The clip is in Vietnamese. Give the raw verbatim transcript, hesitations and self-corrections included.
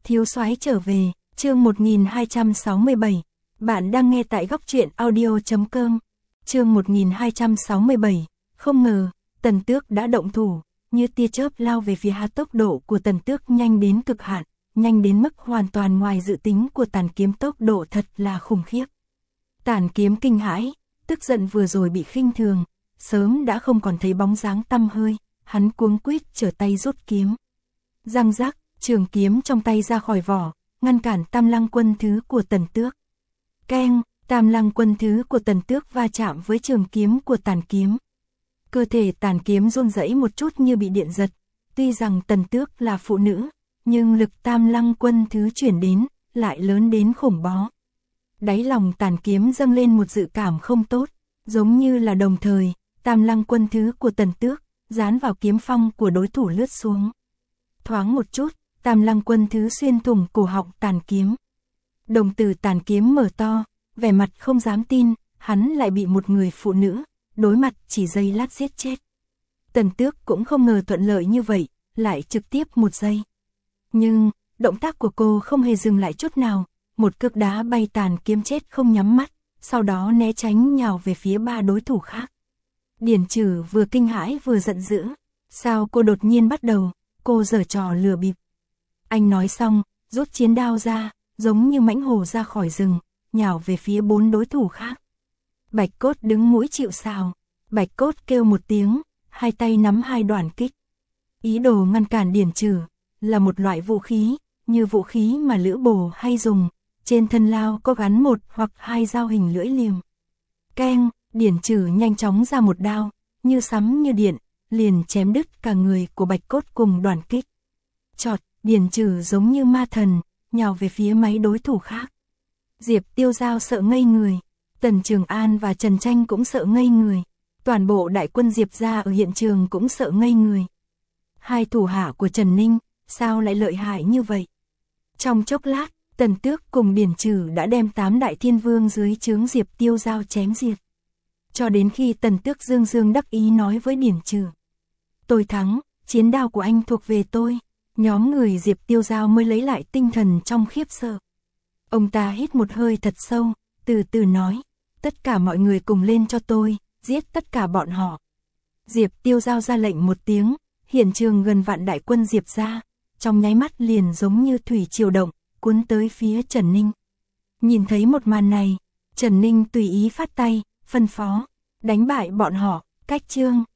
Thiếu soái trở về, chương một nghìn hai trăm sáu mươi bảy. Bạn đang nghe tại góc truyện audio chấm com. Chương một nghìn hai trăm sáu mươi bảy. Không ngờ, Tần Tước đã động thủ, như tia chớp lao về phía Hà. Tốc độ của Tần Tước nhanh đến cực hạn, nhanh đến mức hoàn toàn ngoài dự tính của Tản Kiếm, tốc độ thật là khủng khiếp. Tản Kiếm kinh hãi, tức giận vừa rồi bị khinh thường, sớm đã không còn thấy bóng dáng tăm hơi, hắn cuống quýt trở tay rút kiếm. Răng rắc, trường kiếm trong tay ra khỏi vỏ, ngăn cản Tam Lăng Quân Thứ của Tần Tước. Keng, Tam Lăng Quân Thứ của Tần Tước va chạm với trường kiếm của Tản Kiếm. Cơ thể Tản Kiếm run rẩy một chút như bị điện giật, tuy rằng Tần Tước là phụ nữ, nhưng lực Tam Lăng Quân Thứ chuyển đến, lại lớn đến khủng bó. Đáy lòng Tản Kiếm dâng lên một dự cảm không tốt, giống như là đồng thời, Tam Lăng Quân Thứ của Tần Tước, dán vào kiếm phong của đối thủ lướt xuống. Thoáng một chút, Tam Lăng Quân Thứ xuyên thủng cổ họng Tản Kiếm. Đồng tử Tản Kiếm mở to, vẻ mặt không dám tin, hắn lại bị một người phụ nữ, đối mặt chỉ giây lát giết chết. Tần Tước cũng không ngờ thuận lợi như vậy, lại trực tiếp một giây. Nhưng, động tác của cô không hề dừng lại chút nào, một cước đá bay Tản Kiếm chết không nhắm mắt, sau đó né tránh nhào về phía ba đối thủ khác. Điển Trừ vừa kinh hãi vừa giận dữ, sao cô đột nhiên bắt đầu, cô giở trò lừa bịp. Anh nói xong, rút chiến đao ra, giống như mãnh hổ ra khỏi rừng, nhào về phía bốn đối thủ khác. Bạch Cốt đứng mũi chịu sào, Bạch Cốt kêu một tiếng, hai tay nắm hai đoạn kích. Ý đồ ngăn cản Điển Trừ, là một loại vũ khí, như vũ khí mà Lữ Bồ hay dùng, trên thân lao có gắn một hoặc hai dao hình lưỡi liềm. Keng, Điển Trừ nhanh chóng ra một đao, như sấm như điện, liền chém đứt cả người của Bạch Cốt cùng đoàn kích. Chọt, Điển Trừ giống như ma thần, nhào về phía mấy đối thủ khác. Diệp Tiêu Giao sợ ngây người, Tần Trường An và Trần Tranh cũng sợ ngây người, toàn bộ đại quân Diệp gia ở hiện trường cũng sợ ngây người. Hai thủ hạ của Trần Ninh, sao lại lợi hại như vậy? Trong chốc lát, Tần Tước cùng Điển Trừ đã đem tám đại thiên vương dưới trướng Diệp Tiêu Giao chém diệt. Cho đến khi Tần Tước dương dương đắc ý nói với Điển Trừ: "Tôi thắng, chiến đao của anh thuộc về tôi." Nhóm người Diệp Tiêu Giao mới lấy lại tinh thần trong khiếp sợ. Ông ta hít một hơi thật sâu, từ từ nói: "Tất cả mọi người cùng lên cho tôi, giết tất cả bọn họ." Diệp Tiêu Giao ra lệnh một tiếng, hiện trường gần vạn đại quân Diệp gia, trong nháy mắt liền giống như thủy triều động, cuốn tới phía Trần Ninh. Nhìn thấy một màn này, Trần Ninh tùy ý phát tay, phân phó: "Đánh bại bọn họ, cách chương."